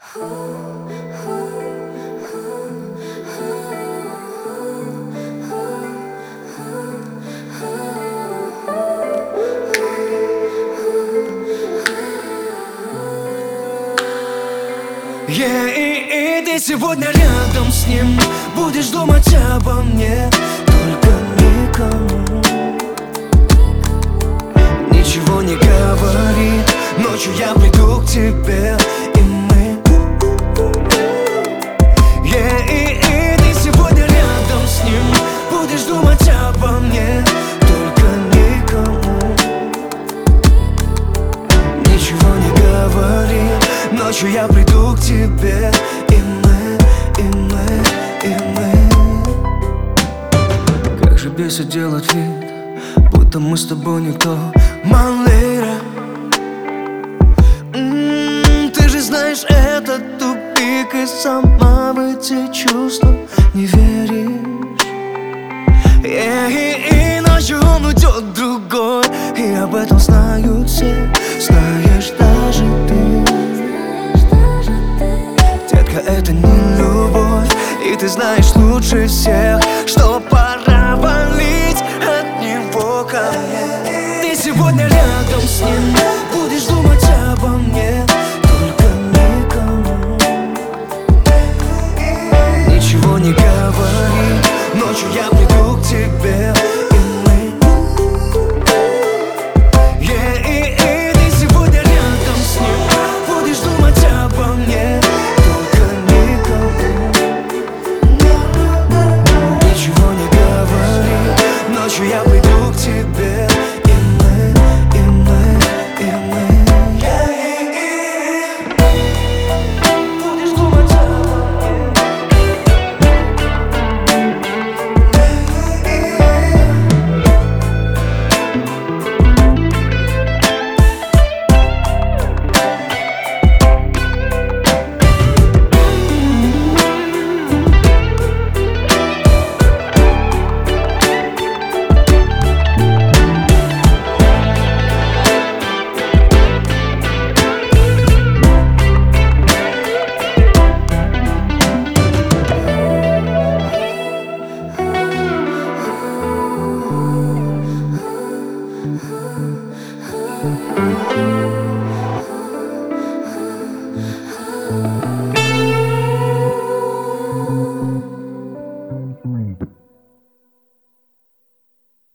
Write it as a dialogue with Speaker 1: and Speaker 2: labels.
Speaker 1: И ты сегодня рядом с ним будешь думать обо мне, только никому ничего не говори. Ночью я приду к тебе, и мы и ты сегодня рядом с ним будешь думать обо мне, только никому ничего не говори. Ночью я приду к тебе, и мы Как же бесит делать вид, будто мы с тобой никто. Малыра, ты же знаешь, это тупик, и сама в эти чувства не веришь. И ночью он уйдет другой, и об этом знают все, знаешь даже ты. Детка, это не любовь, и ты знаешь лучше всех, что пора валить от него ко мне. Ты сегодня рядом с ним будешь думать обо мне, только никому ничего не говори. Ночью я приду к тебе, и мы и ты сегодня рядом с ним будешь думать обо мне, только никому ничего не говори. Ночью я приду к тебе, и мы будешь думать обо мне.